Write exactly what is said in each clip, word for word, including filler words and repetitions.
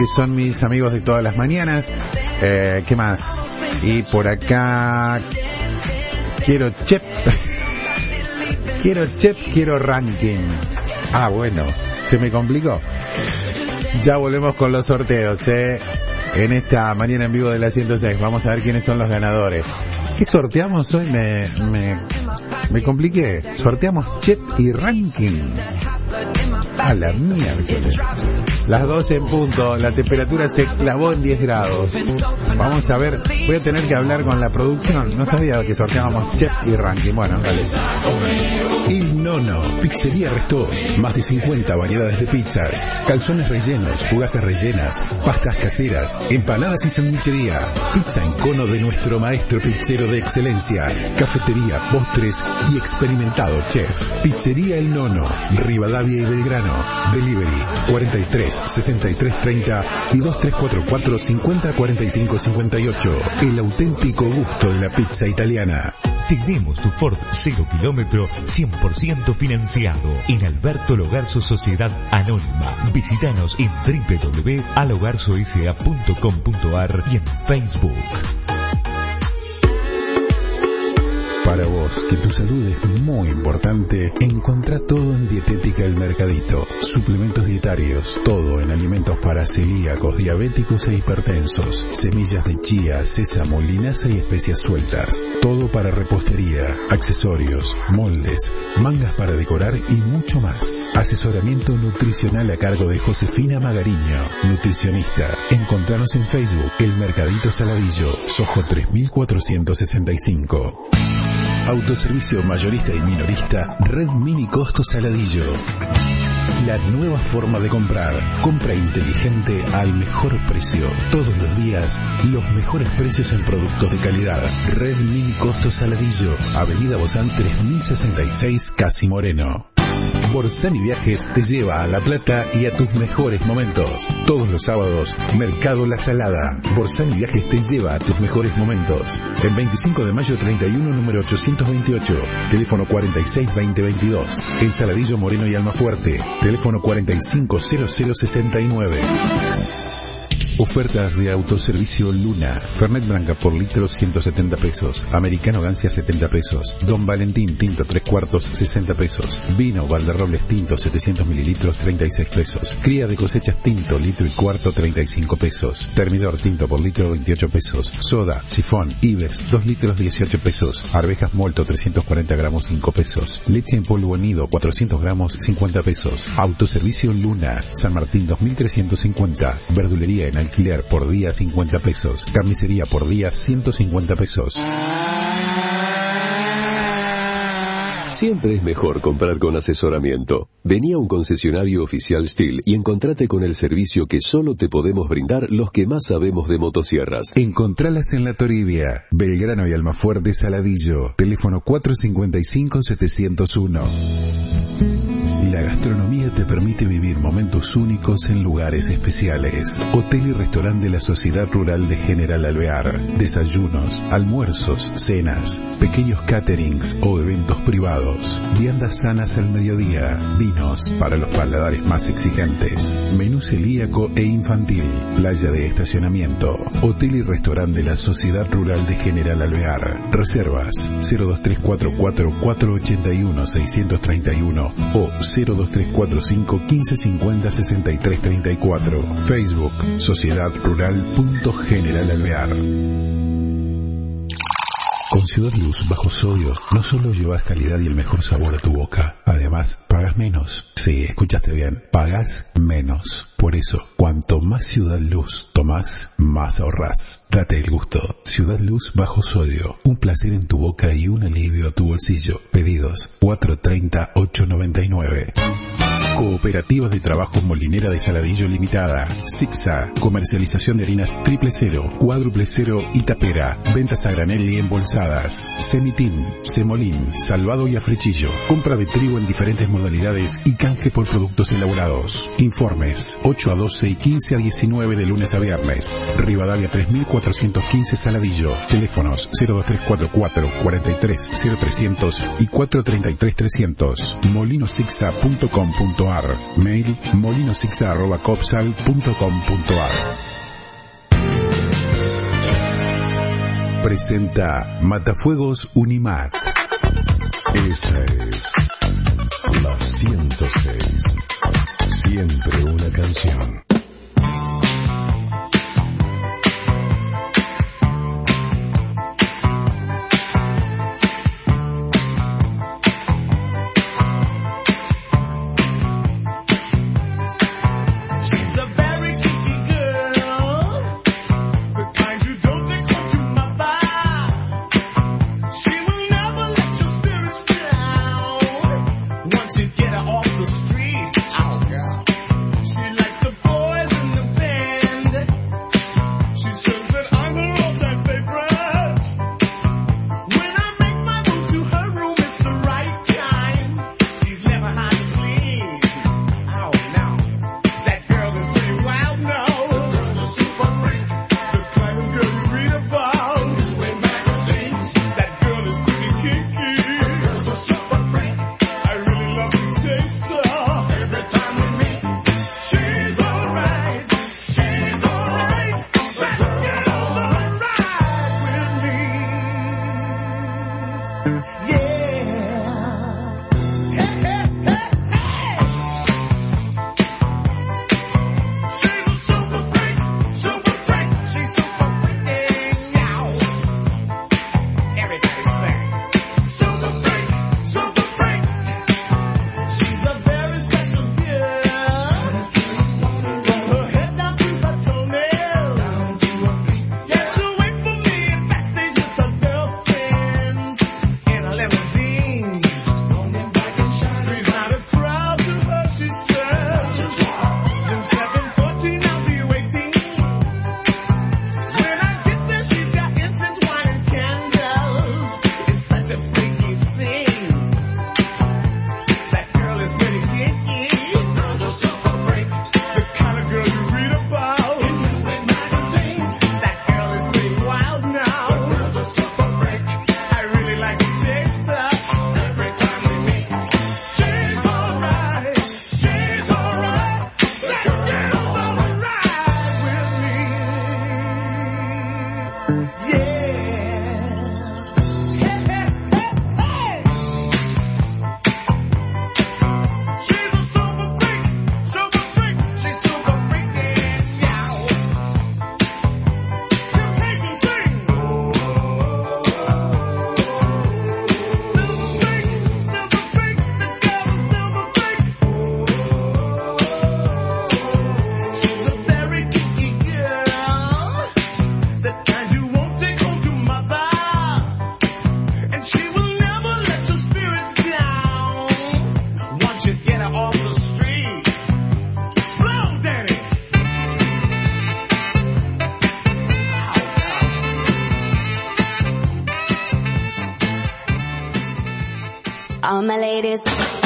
que son mis amigos de todas las mañanas. Eh, ¿Qué más? Y por acá... Quiero chep. Quiero chep, quiero ranking. Ah, bueno, se me complicó. Ya volvemos con los sorteos, eh. En esta mañana en vivo de la ciento seis. Vamos a ver quiénes son los ganadores. ¿Qué sorteamos hoy? Me, me, me compliqué. Sorteamos chep y ranking. A la miércoles. Las doce en punto, la temperatura se clavó en diez grados. Vamos a ver, voy a tener que hablar con la producción. No sabía que sorteábamos chef y ranking. Bueno, dale. El Nono, Pizzería Restó. Más de cincuenta variedades de pizzas, calzones rellenos, fugazas rellenas, pastas caseras, empanadas y sandwichería. Pizza en cono de nuestro maestro pizzero de excelencia. Cafetería, postres y experimentado chef. Pizzería El Nono, Rivadavia y Belgrano. Delivery cuarenta y tres, sesenta y tres treinta y dos tres cuatro cuatro, cincuenta cuarenta y cinco cincuenta y ocho. El auténtico gusto de la pizza italiana. Tenemos tu Ford cero kilómetro cien por ciento financiado en Alberto Logarzo Sociedad Anónima. Visítanos en doble u doble u doble u punto alogarzo s a punto com punto a r y en Facebook. Para vos, que tu salud es muy importante, encontrá todo en Dietética El Mercadito. Suplementos dietarios, todo en alimentos para celíacos, diabéticos e hipertensos. Semillas de chía, sésamo, linaza y especias sueltas. Todo para repostería, accesorios, moldes, mangas para decorar y mucho más. Asesoramiento nutricional a cargo de Josefina Magariño, nutricionista. Encontranos en Facebook, El Mercadito Saladillo, Sojo tres mil cuatrocientos sesenta y cinco. Autoservicio mayorista y minorista, Red Mini Costo Saladillo. La nueva forma de comprar. Compra inteligente al mejor precio. Todos los días, los mejores precios en productos de calidad. Red Mini Costo Saladillo. Avenida Bozán tres mil sesenta y seis, Casi Moreno. Borsani Viajes te lleva a La Plata y a tus mejores momentos. Todos los sábados, Mercado La Salada. Borsani Viajes te lleva a tus mejores momentos. En veinticinco de mayo treinta y uno, número ochocientos veintiocho. Teléfono cuarenta y seis veinte veintidós. En Saladillo, Moreno y Almafuerte. Teléfono cuarenta y cinco cero cero sesenta y nueve. Ofertas de autoservicio Luna. Fernet Branca por litro ciento setenta pesos. Americano Gancia setenta pesos. Don Valentín Tinto tres cuartos sesenta pesos. Vino Valderrobles Tinto setecientos mililitros treinta y seis pesos. Cría de cosechas Tinto litro y cuarto treinta y cinco pesos. Termidor Tinto por litro veintiocho pesos. Soda, Sifón, Ibex dos litros dieciocho pesos. Arvejas Molto trescientos cuarenta gramos cinco pesos. Leche en polvo nido cuatrocientos gramos cincuenta pesos. Autoservicio Luna. San Martín dos mil trescientos cincuenta. Verdulería en alquiler por día cincuenta pesos. Carnicería por día ciento cincuenta pesos. Siempre es mejor comprar con asesoramiento. Vení a un concesionario oficial Stihl y encontrate con el servicio que solo te podemos brindar los que más sabemos de motosierras. Encontralas en La Toribia, Belgrano y Almafuerte Saladillo. Teléfono cuatro cinco cinco, siete cero uno. La gastronomía te permite vivir momentos únicos en lugares especiales. Hotel y restaurante de la Sociedad Rural de General Alvear. Desayunos, almuerzos, cenas, pequeños caterings o eventos privados. Viandas sanas al mediodía. Vinos para los paladares más exigentes. Menú celíaco e infantil. Playa de estacionamiento. Hotel y restaurante de la Sociedad Rural de General Alvear. Reservas cero dos tres cuatro cuatro, cuatro ocho uno, seis tres uno o cero dos tres cuatro cinco, uno cinco cinco cero, sesenta y tres treinta y cuatro. Facebook, Sociedad Rural punto General Alvear. Con Ciudad Luz bajo sodio, no solo llevas calidad y el mejor sabor a tu boca, además, pagas menos. Sí, escuchaste bien, pagas menos. Por eso, cuanto más Ciudad Luz tomás, más ahorrás. Date el gusto. Ciudad Luz bajo sodio, un placer en tu boca y un alivio a tu bolsillo. Pedidos cuatro treinta, ocho noventa y nueve. Cooperativas de Trabajo Molinera de Saladillo Limitada. Sixa, comercialización de harinas triple cero, cuádruple cero y tapera. Ventas a granel y embolsadas. Semitín, semolín, salvado y africhillo. Compra de trigo en diferentes modalidades y canje por productos elaborados. Informes ocho a doce y quince a diecinueve de lunes a viernes. Rivadavia tres mil cuatrocientos quince Saladillo. Teléfonos cero dos tres cuatro cuatro, cuarenta y tres cero trescientos y cuatro treinta y tres trescientos. molino sixa punto com punto punto a r. Mail molinosixa arroba copsal punto com punto a r. Presenta Matafuegos Unimat. Esta es la ciento seis. Siempre una canción. All my ladies,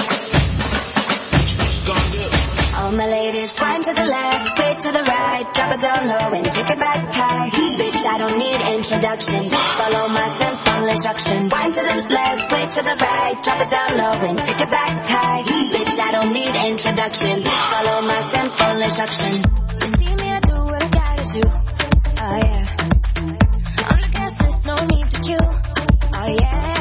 all my ladies, wind to the left, sway to the right, drop it down low and take it back high. Bitch, I don't need introduction, follow my simple instruction. Wind to the left, sway to the right, drop it down low and take it back high. Bitch, I don't need introduction, follow my simple instruction. You see me, I do what I gotta do, oh yeah. On the gas list, no need to queue, oh yeah.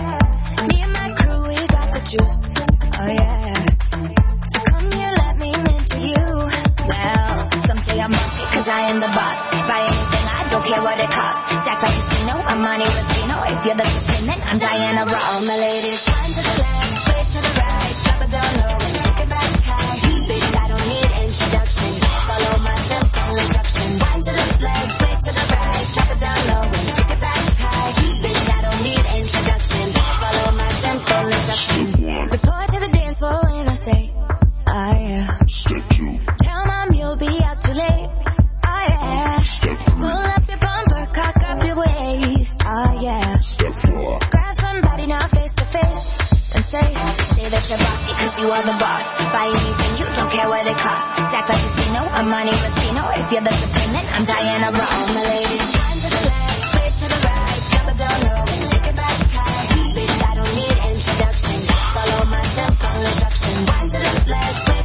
Juice. Oh yeah. So come here, let me into you. Now, some say I'm monkey, cause I am the boss. Buy anything, I don't care what it costs. Stack like Casino, I'm Monte Rustino. If you're the lieutenant, I'm Diana Ross. All my ladies, wind to the left, sway to the right, drop it down low and take it back high. Bitch, I don't need introduction, follow my simple instruction. Wind to the left, sway to the right, drop it down low and take it back high. Bitch, I don't need introduction, follow my simple instruction. Report to the dance floor when I say, oh yeah. Step two. Tell mom you'll be out too late. Oh yeah. Step three. Pull up your bumper, cock up your waist. Oh yeah. Step four. Grab somebody now face to face and say, say that you're bossy cause you are the boss. Buy anything, you don't care what it costs. Stack like Casino, I'm Monte Rustino. If you're the lieutenant, I'm Diana Ross. All my ladies, wind to the left, sway to the right, drop it down low and take it back high. Bitch, I don't need introduction, follow my simple instruction. Wind to the left, sway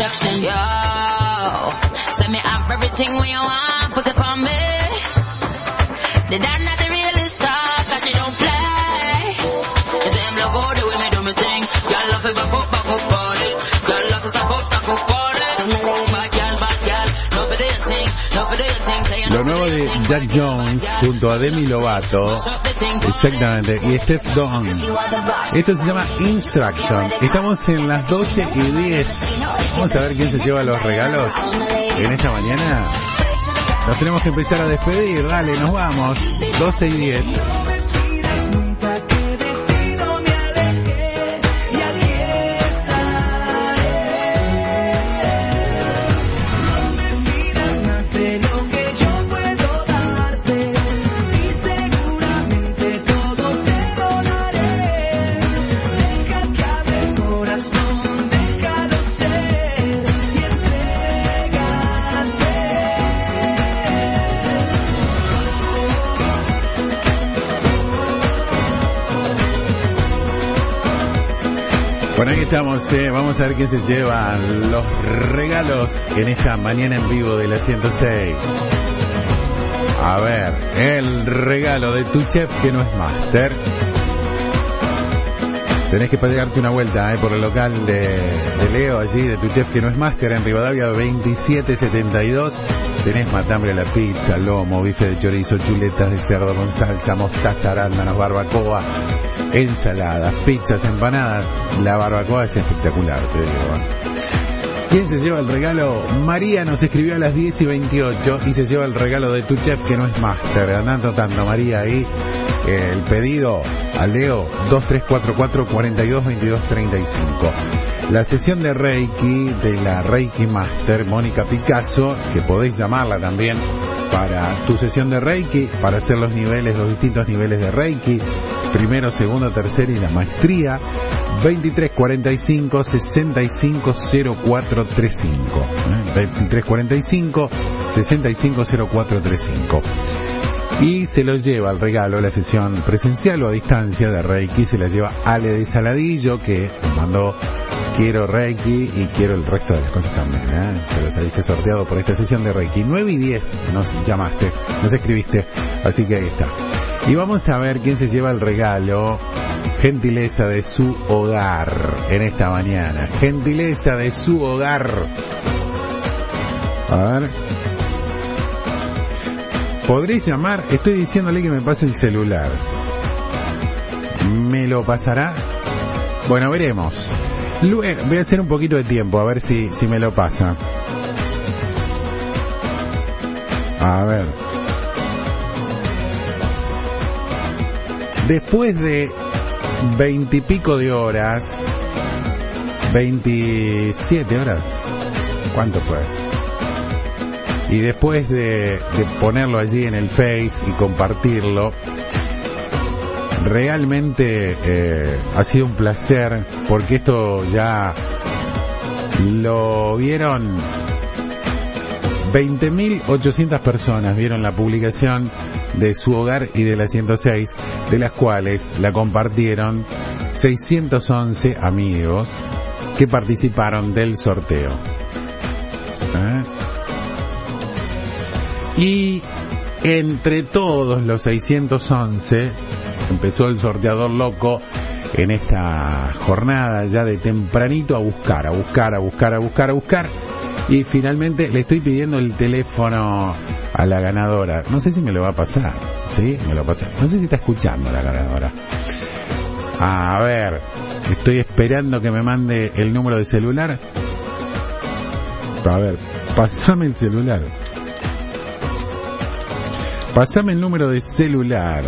seduction. Yo, send me up everything when you want, put it on me. They done not the realest stuff, cause she don't play. They say I'm love all the way me do me thing. Girl love it back up, back up on it. Girl love it stop up, stop up on it. Bad girl, bad girl, no for the thing, no for the thing. Lo nuevo de Jack Jones junto a Demi Lovato, exactamente, y Steph Dawn. Esto se llama Instruction. Estamos en las doce y diez. Vamos a ver quién se lleva los regalos en esta mañana. Nos tenemos que empezar a despedir, dale, nos vamos. doce y diez. Bueno, ahí estamos, eh. Vamos a ver quién se lleva los regalos en esta mañana en vivo de la ciento seis. A ver, el regalo de tu chef que no es máster. Tenés que pegarte una vuelta eh, por el local de, de Leo, allí, de tu chef que no es máster, en Rivadavia veintisiete setenta y dos. Tenés matambre a la pizza, lomo, bife de chorizo, chuletas de cerdo con salsa, mostaza, arándanos, barbacoa, ensaladas, pizzas, empanadas. La barbacoa es espectacular, te digo. ¿Quién se lleva el regalo? María nos escribió a las diez y veintiocho y se lleva el regalo de tu chef que no es máster. Andando tanto María ahí. Eh, el pedido a Leo dos tres cuatro cuatro, cuatro dos, veintidós, treinta y cinco. La sesión de Reiki de la Reiki Master Mónica Picasso, que podéis llamarla también para tu sesión de Reiki, para hacer los niveles, los distintos niveles de Reiki, primero, segundo, tercero y la maestría. Veintitrés cuarenta y cinco, sesenta y cinco, cero cuatro treinta y cinco. veintitrés cuarenta y cinco, sesenta y cinco, cero cuatro treinta y cinco. Y se lo lleva al regalo la sesión presencial o a distancia de Reiki, se la lleva Ale de Saladillo, que mandó quiero Reiki y quiero el resto de las cosas también, ¿eh? Pero saliste sorteado por esta sesión de Reiki. nueve y diez nos llamaste, nos escribiste, así que ahí está. Y vamos a ver quién se lleva el regalo. Gentileza de su hogar en esta mañana. Gentileza de su hogar. A ver. ¿Podréis llamar? Estoy diciéndole que me pase el celular. ¿Me lo pasará? Bueno, veremos. Luego, voy a hacer un poquito de tiempo, a ver si, si me lo pasa. A ver. Después de veintipico de horas, veintisiete horas, ¿cuánto fue? Y después de, de ponerlo allí en el Face y compartirlo, realmente eh, ha sido un placer, porque esto ya lo vieron veinte mil ochocientas personas, vieron la publicación de su hogar y de la ciento seis, de las cuales la compartieron seiscientos once amigos que participaron del sorteo. ¿Eh? Y entre todos los seiscientos once empezó el sorteador loco en esta jornada ya de tempranito a buscar, a buscar, a buscar, a buscar, a buscar. Y finalmente le estoy pidiendo el teléfono a la ganadora. No sé si me lo va a pasar. ¿Sí? Me lo va a pasar. No sé si está escuchando la ganadora. A ver, estoy esperando que me mande el número de celular. A ver, pasame el celular. Pasame el número de celular.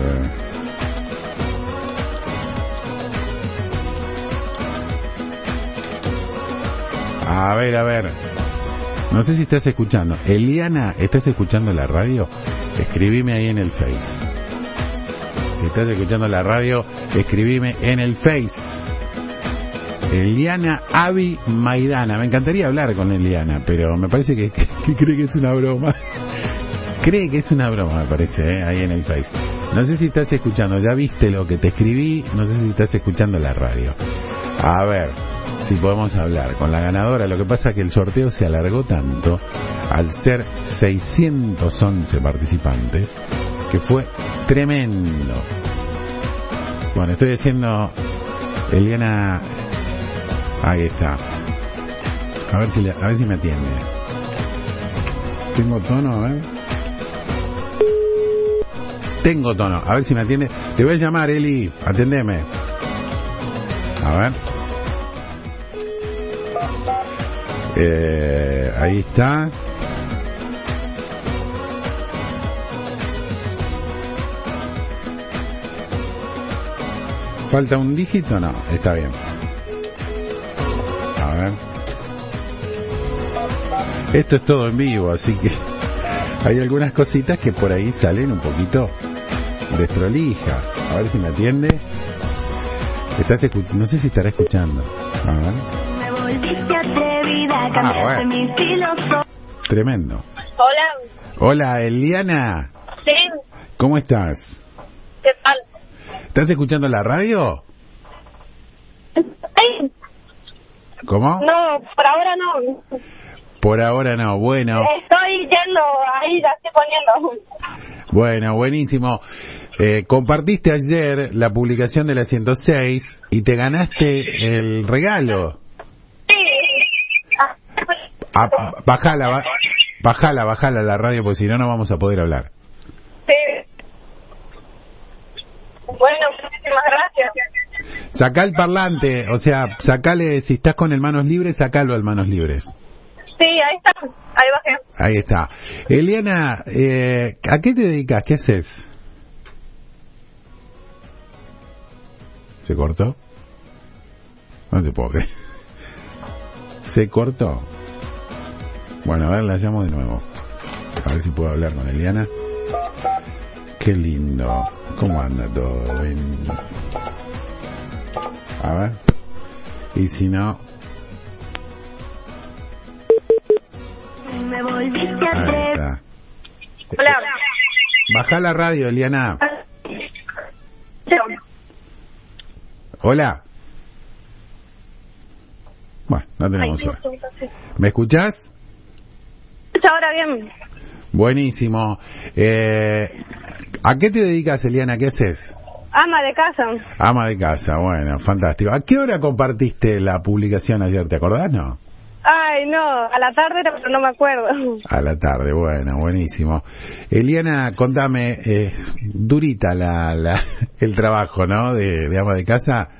A ver, a ver. No sé si estás escuchando. Eliana, ¿estás escuchando la radio? Escribime ahí en el Face. Si estás escuchando la radio, escribime en el Face. Eliana Avi Maidana. Me encantaría hablar con Eliana, pero me parece que, que, que cree que es una broma. Cree que es una broma, me parece, ¿eh? Ahí en el Face. No sé si estás escuchando. Ya viste lo que te escribí. No sé si estás escuchando la radio. A ver. si podemos hablar con la ganadora. Lo que pasa es que el sorteo se alargó tanto, al ser seiscientos once participantes, que fue tremendo. Bueno, estoy haciendo... Eliana... Ahí está. A ver si, le, a ver si me atiende. Tengo tono, a ver. Tengo tono, a ver si me atiende. Te voy a llamar, Eli, atendeme. A ver. Eh, ahí está. ¿Falta un dígito? No, está bien. A ver. Esto es todo en vivo, así que hay algunas cositas que por ahí salen un poquito desprolijas. A ver si me atiende. Estás escu- no sé si estará escuchando. A ver. Ah, bueno. Tremendo. Hola. Hola, Eliana. Sí. ¿Cómo estás? ¿Qué tal? ¿Estás escuchando la radio? Sí. ¿Cómo? No, por ahora no. Por ahora no, bueno. Estoy yendo, ahí ya estoy poniendo. Bueno, buenísimo. Eh, compartiste ayer la publicación de la ciento seis y te ganaste el regalo. Sí. Ah, bajala, ba- bajala, bajala la radio porque si no, no vamos a poder hablar. Sí. Bueno, muchísimas gracias. Sacá el parlante, o sea, sacale, si estás con el manos libres, sacalo al manos libres. Sí, ahí está, ahí bajé. Ahí está. Eliana, eh, ¿a qué te dedicas? ¿Qué haces? ¿Se cortó? No te puedo creer. ¿Se cortó? Bueno, a ver, la llamo de nuevo. A ver si puedo hablar con Eliana. Qué lindo. ¿Cómo anda todo? Bien. A ver. Y si no... Me volviste a Ahí está. Hola. Baja la radio, Eliana. Hola. Bueno, no tenemos hora. ¿Me escuchás? Ahora bien. Buenísimo. Eh, ¿A qué te dedicas, Eliana? ¿Qué haces? Ama de casa. Ama de casa, bueno, fantástico. ¿A qué hora compartiste la publicación ayer? ¿Te acordás, no? Ay, no, a la tarde era, pero no me acuerdo. A la tarde, bueno, buenísimo. Eliana, contame, eh, durita la, la, el trabajo, ¿no? De, de ama de casa.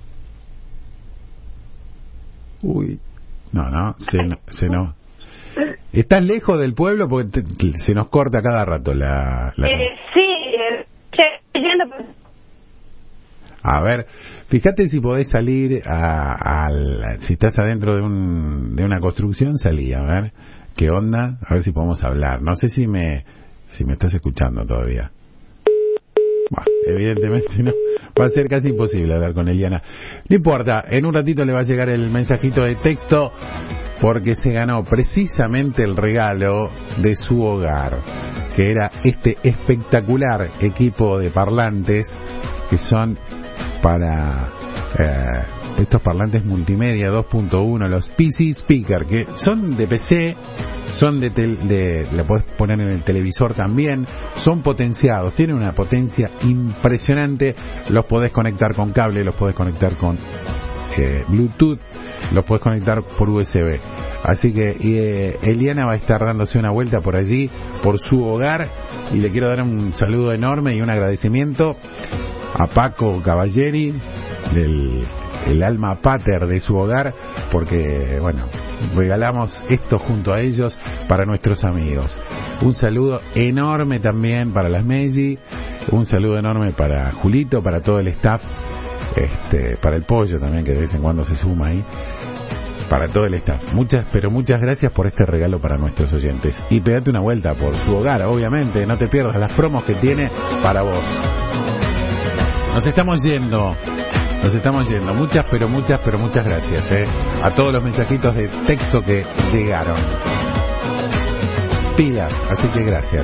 Uy, no, no, se, no, se no. ¿Estás lejos del pueblo? Porque te, se nos corta cada rato la... la... Eh, sí, eh, estoy yendo. A ver, fíjate si podés salir a, a la, si estás adentro de un de una construcción, salí, a ver qué onda, a ver si podemos hablar. No sé si me si me estás escuchando todavía. Bueno, evidentemente no, va a ser casi imposible hablar con Eliana. No importa, en un ratito le va a llegar el mensajito de texto porque se ganó precisamente el regalo de su hogar, que era este espectacular equipo de parlantes que son para eh, estos parlantes multimedia dos punto uno, los P C Speaker, que son de P C, son de, tel, de la podés poner en el televisor también, son potenciados, tienen una potencia impresionante, los podés conectar con cable, los podés conectar con eh, Bluetooth, los podés conectar por U S B. Así que eh, Eliana va a estar dándose una vuelta por allí, por su hogar, y le quiero dar un saludo enorme y un agradecimiento a Paco Cavalleri, del el alma pater de su hogar, porque, bueno, regalamos esto junto a ellos para nuestros amigos. Un saludo enorme también para las Meji, un saludo enorme para Julito, para todo el staff, este, para el pollo también, que de vez en cuando se suma ahí, para todo el staff. Muchas, pero muchas gracias por este regalo para nuestros oyentes. Y pegate una vuelta por su hogar, obviamente, no te pierdas las promos que tiene para vos. Nos estamos yendo, nos estamos yendo. Muchas, pero muchas, pero muchas gracias, eh, a todos los mensajitos de texto que llegaron. Pilas, así que gracias.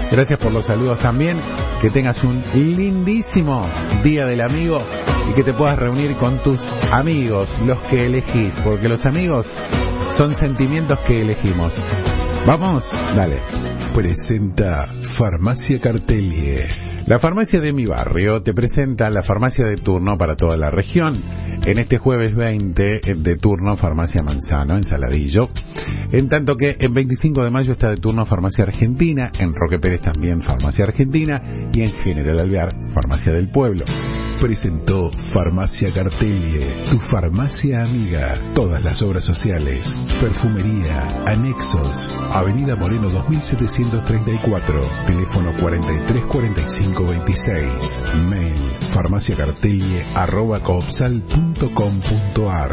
Gracias por los saludos también. Que tengas un lindísimo Día del Amigo y que te puedas reunir con tus amigos, los que elegís, porque los amigos son sentimientos que elegimos. ¿Vamos? Dale. Presenta Farmacia Cartelie. La farmacia de mi barrio te presenta la farmacia de turno para toda la región. En este jueves veinte de turno Farmacia Manzano en Saladillo. En tanto que en veinticinco de mayo está de turno Farmacia Argentina, en Roque Pérez también Farmacia Argentina y en General Alvear Farmacia del Pueblo. Presentó Farmacia Cartelie, tu farmacia amiga. Todas las obras sociales, perfumería, anexos. Avenida Moreno dos mil setecientos treinta y cuatro, teléfono cuarenta y tres cuarenta y cinco veintiséis. Mail farmaciacartelie arroba coopsal punto com punto ar.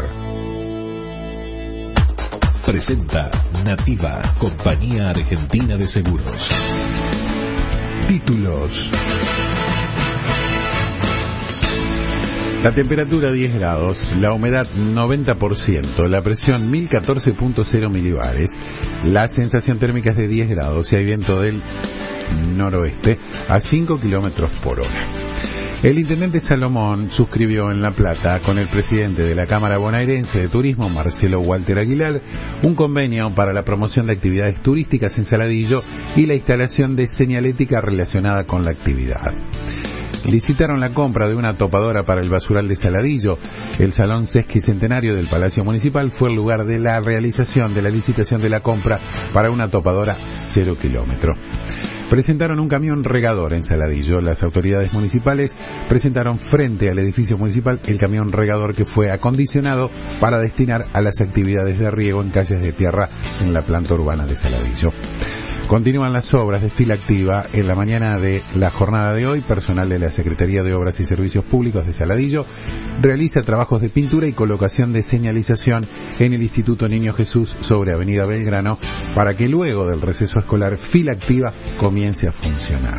Presenta Nativa, Compañía Argentina de Seguros. Títulos. La temperatura diez grados, la humedad noventa por ciento, la presión mil catorce punto cero milibares, la sensación térmica es de diez grados y hay viento del noroeste a cinco kilómetros por hora. El intendente Salomón suscribió en La Plata con el presidente de la Cámara Bonaerense de Turismo, Marcelo Walter Aguilar, un convenio para la promoción de actividades turísticas en Saladillo y la instalación de señalética relacionada con la actividad. Licitaron la compra de una topadora para el basural de Saladillo. El Salón Sesquicentenario del Palacio Municipal fue el lugar de la realización de la licitación de la compra para una topadora cero kilómetro. Presentaron un camión regador en Saladillo. Las autoridades municipales presentaron frente al edificio municipal el camión regador que fue acondicionado para destinar a las actividades de riego en calles de tierra en la planta urbana de Saladillo. Continúan las obras de fila activa. En la mañana de la jornada de hoy, personal de la Secretaría de Obras y Servicios Públicos de Saladillo realiza trabajos de pintura y colocación de señalización en el Instituto Niño Jesús sobre Avenida Belgrano para que luego del receso escolar fila activa comience a funcionar.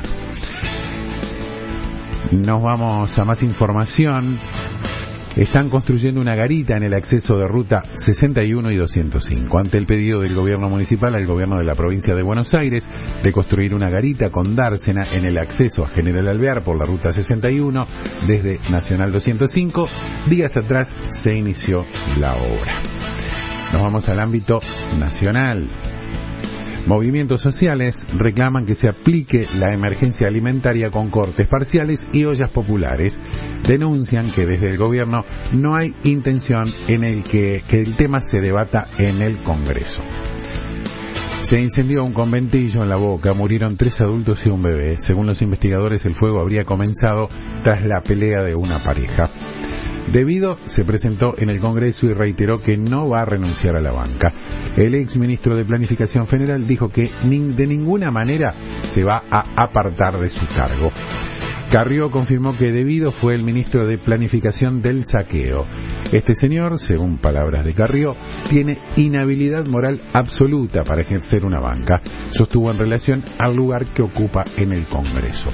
Nos vamos a más información. Están construyendo una garita en el acceso de ruta sesenta y uno y doscientos cinco. Ante el pedido del gobierno municipal al gobierno de la provincia de Buenos Aires de construir una garita con dársena en el acceso a General Alvear por la ruta sesenta y uno desde Nacional doscientos cinco, días atrás se inició la obra. Nos vamos al ámbito nacional. Movimientos sociales reclaman que se aplique la emergencia alimentaria con cortes parciales y ollas populares. Denuncian que desde el gobierno no hay intención en el que, que el tema se debata en el Congreso. Se incendió un conventillo en La Boca, murieron tres adultos y un bebé. Según los investigadores, el fuego habría comenzado tras la pelea de una pareja. Debido se presentó en el Congreso y reiteró que no va a renunciar a la banca. El ex ministro de Planificación Federal dijo que de ninguna manera se va a apartar de su cargo. Carrió confirmó que Debido fue el ministro de Planificación del saqueo. Este señor, según palabras de Carrió, tiene inhabilidad moral absoluta para ejercer una banca. Sostuvo en relación al lugar que ocupa en el Congreso.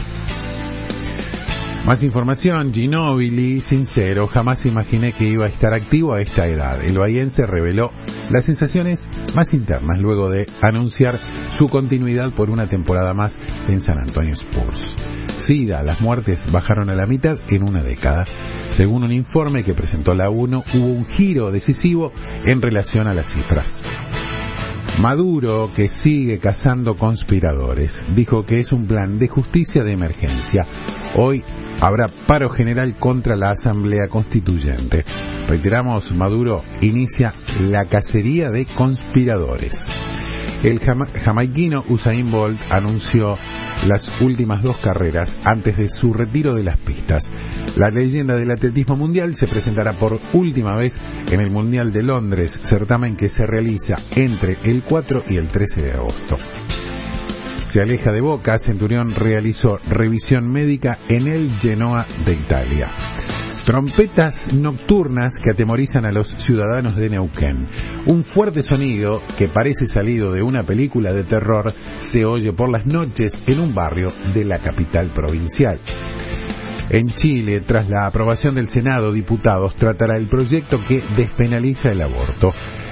Más información, Ginóbili, sincero, jamás imaginé que iba a estar activo a esta edad. El bahiense reveló las sensaciones más internas luego de anunciar su continuidad por una temporada más en San Antonio Spurs. SIDA, las muertes bajaron a la mitad en una década. Según un informe que presentó la ONU, hubo un giro decisivo en relación a las cifras. Maduro, que sigue cazando conspiradores, dijo que es un plan de justicia de emergencia. Hoy habrá paro general contra la Asamblea Constituyente. Reiteramos, Maduro inicia la cacería de conspiradores. El jama- jamaiquino Usain Bolt anunció las últimas dos carreras antes de su retiro de las pistas. La leyenda del atletismo mundial se presentará por última vez en el Mundial de Londres, certamen que se realiza entre el cuatro y el trece de agosto. Se aleja de Boca, Centurión realizó revisión médica en el Genoa de Italia. Trompetas nocturnas que atemorizan a los ciudadanos de Neuquén. Un fuerte sonido que parece salido de una película de terror se oye por las noches en un barrio de la capital provincial. En Chile, tras la aprobación del Senado, diputados tratará el proyecto que despenaliza el aborto.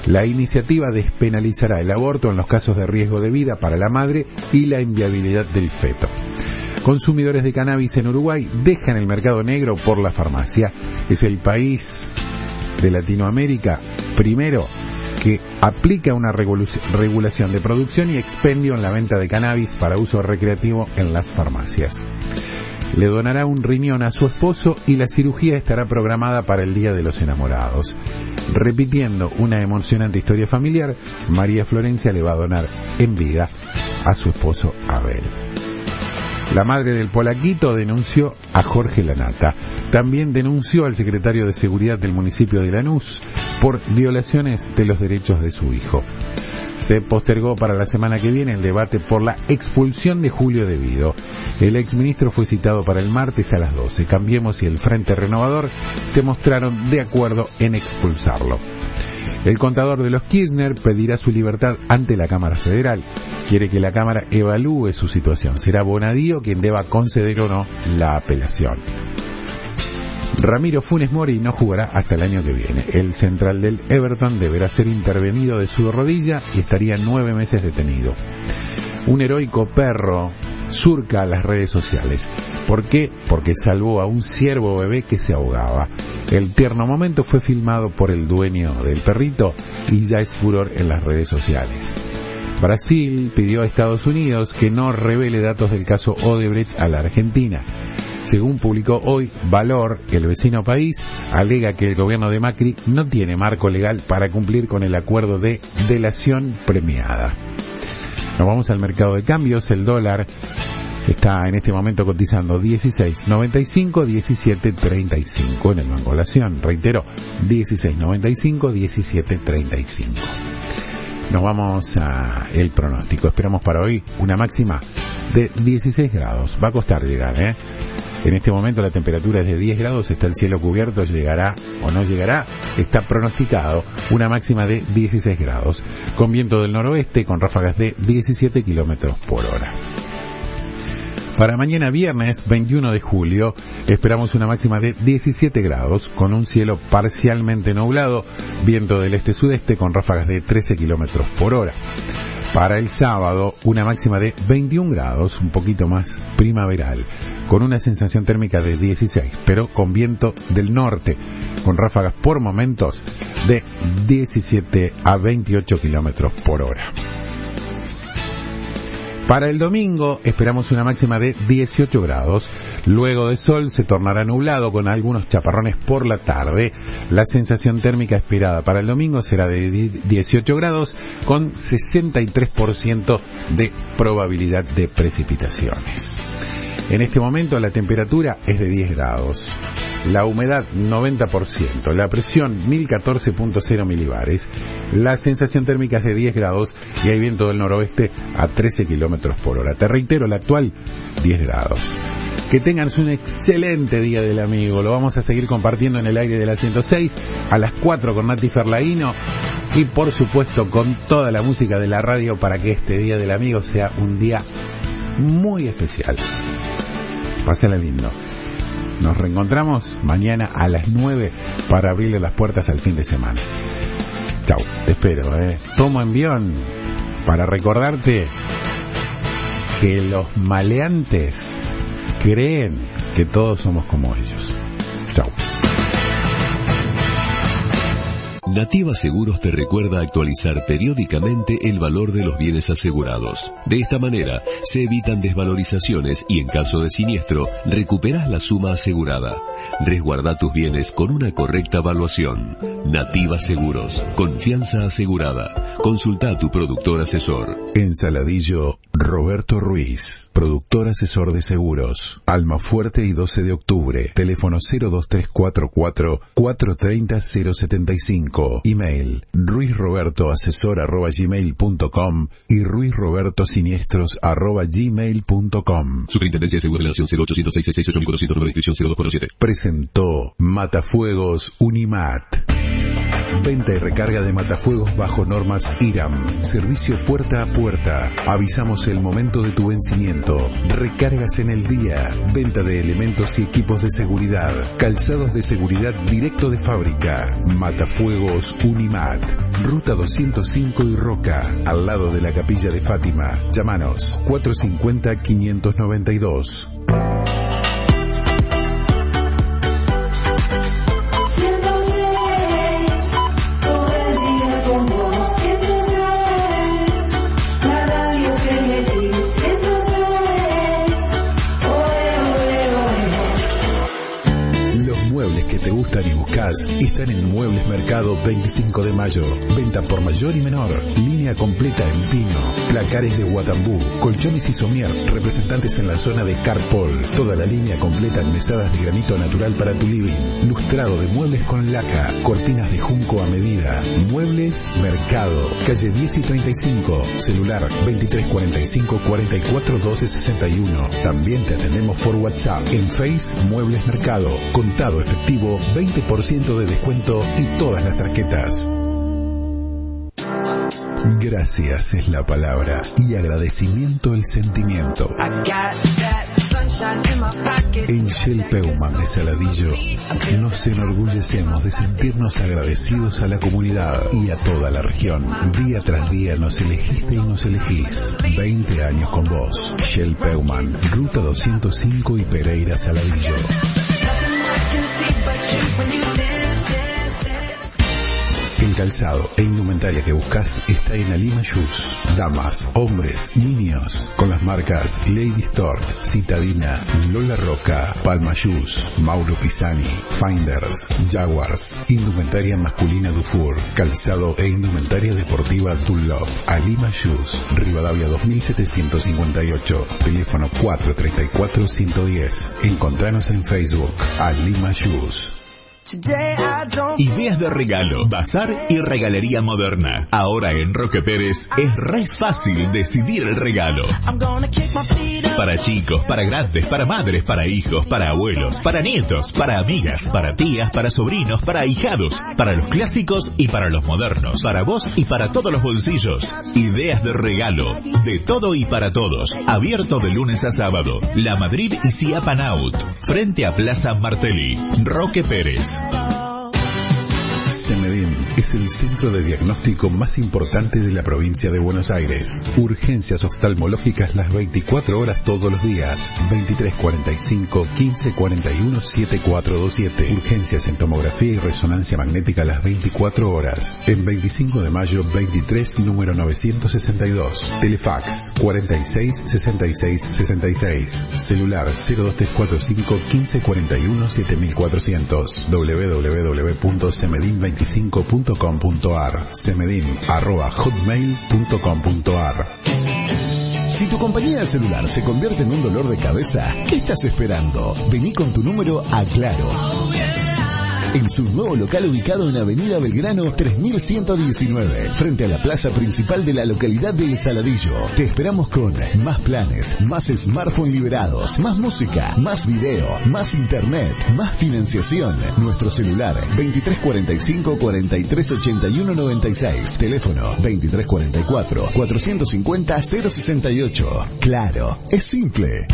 La iniciativa despenalizará el aborto en los casos de riesgo de vida para la madre y la inviabilidad del feto. Consumidores de cannabis en Uruguay dejan el mercado negro por la farmacia. Es el país de Latinoamérica primero que aplica una regulación de producción y expendio en la venta de cannabis para uso recreativo en las farmacias. Le donará un riñón a su esposo y la cirugía estará programada para el Día de los Enamorados. Repitiendo una emocionante historia familiar, María Florencia le va a donar en vida a su esposo Abel. La madre del polaquito denunció a Jorge Lanata. También denunció al secretario de Seguridad del municipio de Lanús por violaciones de los derechos de su hijo. Se postergó para la semana que viene el debate por la expulsión de Julio De Vido. El exministro fue citado para el martes a las doce. Cambiemos y el Frente Renovador se mostraron de acuerdo en expulsarlo. El contador de los Kirchner pedirá su libertad ante la Cámara Federal. Quiere que la Cámara evalúe su situación. Será Bonadío quien deba conceder o no la apelación. Ramiro Funes Mori no jugará hasta el año que viene. El central del Everton deberá ser intervenido de su rodilla y estaría nueve meses detenido. Un heroico perro surca las redes sociales. ¿Por qué? Porque salvó a un ciervo bebé que se ahogaba. El tierno momento fue filmado por el dueño del perrito y ya es furor en las redes sociales. Brasil pidió a Estados Unidos que no revele datos del caso Odebrecht a la Argentina. Según publicó hoy Valor, el vecino país alega que el gobierno de Macri no tiene marco legal para cumplir con el acuerdo de delación premiada. Nos vamos al mercado de cambios. El dólar está en este momento cotizando dieciséis noventa y cinco, diecisiete treinta y cinco en el Banco Nación. Reitero, dieciséis noventa y cinco, diecisiete treinta y cinco. Nos vamos a el pronóstico. Esperamos para hoy una máxima de dieciséis grados. Va a costar llegar, ¿eh? En este momento la temperatura es de diez grados, está el cielo cubierto, llegará o no llegará, está pronosticado una máxima de dieciséis grados, con viento del noroeste, con ráfagas de diecisiete kilómetros por hora. Para mañana viernes veintiuno de julio esperamos una máxima de diecisiete grados, con un cielo parcialmente nublado, viento del este-sudeste con ráfagas de trece kilómetros por hora. Para el sábado, una máxima de veintiún grados, un poquito más primaveral, con una sensación térmica de dieciséis, pero con viento del norte, con ráfagas por momentos de diecisiete a veintiocho kilómetros por hora. Para el domingo esperamos una máxima de dieciocho grados, luego de sol se tornará nublado con algunos chaparrones por la tarde. La sensación térmica esperada para el domingo será de dieciocho grados con sesenta y tres por ciento de probabilidad de precipitaciones. En este momento la temperatura es de diez grados. La humedad noventa por ciento, la presión mil catorce punto cero milibares, la sensación térmica es de diez grados y hay viento del noroeste a trece kilómetros por hora. Te reitero, la actual diez grados. Que tengan un excelente día del amigo. Lo vamos a seguir compartiendo en el aire de la ciento seis a las cuatro con Nati Ferlaino y por supuesto con toda la música de la radio para que este día del amigo sea un día muy especial. Pásala lindo. Nos reencontramos mañana a las nueve para abrirle las puertas al fin de semana. Chau, te espero, eh. Tomo envión para recordarte que los maleantes creen que todos somos como ellos. Chau. Nativa Seguros te recuerda actualizar periódicamente el valor de los bienes asegurados. De esta manera, se evitan desvalorizaciones y en caso de siniestro, recuperas la suma asegurada. Resguarda tus bienes con una correcta evaluación. Nativa Seguros, confianza asegurada. Consulta a tu productor asesor. En Saladillo, Roberto Ruiz, productor asesor de seguros. Almafuerte y doce de octubre. Teléfono cero dos tres cuatro cuatro, cuatro tres cero, cero siete cinco. Email ruizroberto asesor arroba gmail punto com y ruizrobertosiniestros arroba gmail punto com. Superintendencia de Seguros de la Nación cero ochocientos seis seis ocho cuatro cero cero, inscripción cero dos cuatro siete. Presentó Matafuegos Unimat. Venta y recarga de matafuegos bajo normas I R A M. Servicio puerta a puerta. Avisamos el momento de tu vencimiento. Recargas en el día. Venta de elementos y equipos de seguridad. Calzados de seguridad directo de fábrica. Matafuegos Unimat. Ruta doscientos cinco y Roca, al lado de la Capilla de Fátima. Llámanos cuatrocientos cincuenta, quinientos noventa y dos. Que te gustan y buscas están en Muebles Mercado veinticinco de mayo. Venta por mayor y menor. Línea completa en pino. Placares de Guatambú. Colchones y somier. Representantes en la zona de Carpol. Toda la línea completa en mesadas de granito natural para tu living. Lustrado de muebles con laca. Cortinas de junco a medida. Muebles Mercado. Calle diez y treinta y cinco. Celular veintitrés cuarenta y cinco, cuarenta y cuatro, doce, sesenta y uno. También te atendemos por WhatsApp. En Face Muebles Mercado. Contado efectivo, veinte por ciento de descuento y todas las tarjetas. Gracias es la palabra y agradecimiento el sentimiento. En Shell Peuman de Saladillo nos enorgullecemos de sentirnos agradecidos a la comunidad y a toda la región. Día tras día nos elegiste y nos elegís. veinte años con vos. Shell Peuman, Ruta doscientos cinco y Pereira Saladillo. El calzado e indumentaria que buscas está en Alima Shoes. Damas, hombres, niños, con las marcas Lady Store, Citadina, Lola Roca, Palma Shoes, Mauro Pisani, Finders, Jaguars, indumentaria masculina Dufour, calzado e indumentaria deportiva Dunlop. Alima Shoes, Rivadavia dos mil setecientos cincuenta y ocho, teléfono cuatro treinta y cuatro, ciento diez. Encontranos en Facebook, Alima Shoes. Ideas de regalo, bazar y regalería moderna. Ahora en Roque Pérez es re fácil decidir el regalo. Para chicos, para grandes, para madres, para hijos, para abuelos, para nietos, para amigas, para tías, para sobrinos, para ahijados, para los clásicos y para los modernos, para vos y para todos los bolsillos. Ideas de regalo, de todo y para todos. Abierto de lunes a sábado. La Madrid y Ciapanaut, frente a Plaza Martelli. Roque Pérez. Semedim es el centro de diagnóstico más importante de la provincia de Buenos Aires. Urgencias oftalmológicas las veinticuatro horas todos los días. veintitrés cuarenta y cinco, quince cuarenta y uno, setenta y cuatro veintisiete. Urgencias en tomografía y resonancia magnética las veinticuatro horas. En veinticinco de mayo veintitrés, número novecientos sesenta y dos. Telefax cuarenta y seis, sesenta y seis, sesenta y seis. Celular cero dos tres cuatro cinco, quince cuarenta y uno, siete mil cuatrocientos. doble u doble u doble u punto semedim veinticinco punto com punto ar. semedim arroba hotmail punto com punto ar. Si tu compañía de celular se convierte en un dolor de cabeza, ¿qué estás esperando? Vení con tu número a Claro. En su nuevo local ubicado en Avenida Belgrano tres mil ciento diecinueve, frente a la plaza principal de la localidad de El Saladillo. Te esperamos con más planes, más smartphone liberados, más música, más video, más internet, más financiación. Nuestro celular veintitrés cuarenta y cinco, cuarenta y tres ochenta y uno noventa y seis. Teléfono veintitrés cuarenta y cuatro, cuatrocientos cincuenta, cero sesenta y ocho. Claro, es simple.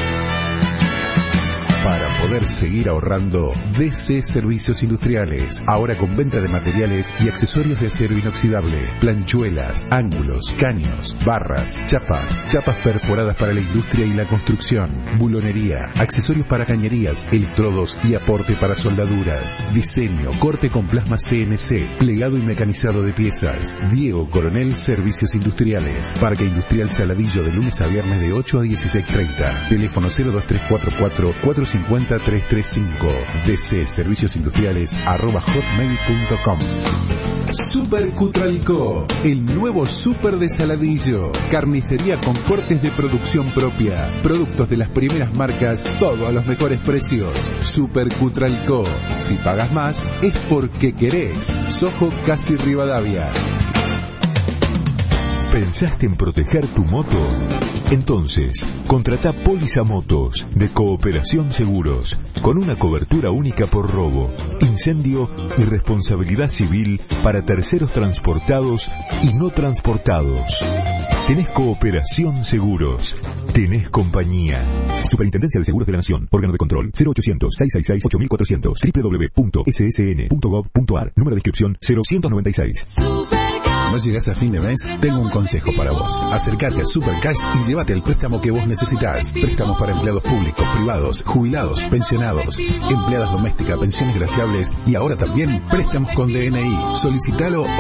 Para poder seguir ahorrando, D C Servicios Industriales. Ahora con venta de materiales y accesorios de acero inoxidable. Planchuelas, ángulos, caños, barras, chapas, chapas perforadas para la industria y la construcción. Bulonería, accesorios para cañerías, electrodos y aporte para soldaduras. Diseño, corte con plasma C N C, plegado y mecanizado de piezas. Diego Coronel Servicios Industriales. Parque Industrial Saladillo de lunes a viernes de ocho a dieciséis treinta. Teléfono cero dos tres cuatro cuatro, cuatro cincuenta, tres treinta y cinco. D C Servicios Industriales arroba hotmail punto com. Super Cutralco, el nuevo super de Saladillo. Carnicería con cortes de producción propia. Productos de las primeras marcas, todo a los mejores precios. Super Cutralco. Si pagas más, es porque querés. Sojo Casi Rivadavia. ¿Pensaste en proteger tu moto? Entonces, contratá Póliza Motos de Cooperación Seguros, con una cobertura única por robo, incendio y responsabilidad civil para terceros transportados y no transportados. Tenés Cooperación Seguros. Tenés compañía. Superintendencia de Seguros de la Nación. Órgano de control cero ochocientos, seiscientos sesenta y seis, ocho mil cuatrocientos. doble u doble u doble u punto s s n punto gov punto a r. Número de inscripción cero uno nueve seis. ¿No llegas a fin de mes? Tengo un consejo para vos. Acércate a Supercash y llévate el préstamo que vos necesitas. Préstamos para empleados públicos, privados, jubilados, pensionados, empleadas domésticas, pensiones graciables y ahora también préstamos con D N I. Solicitalo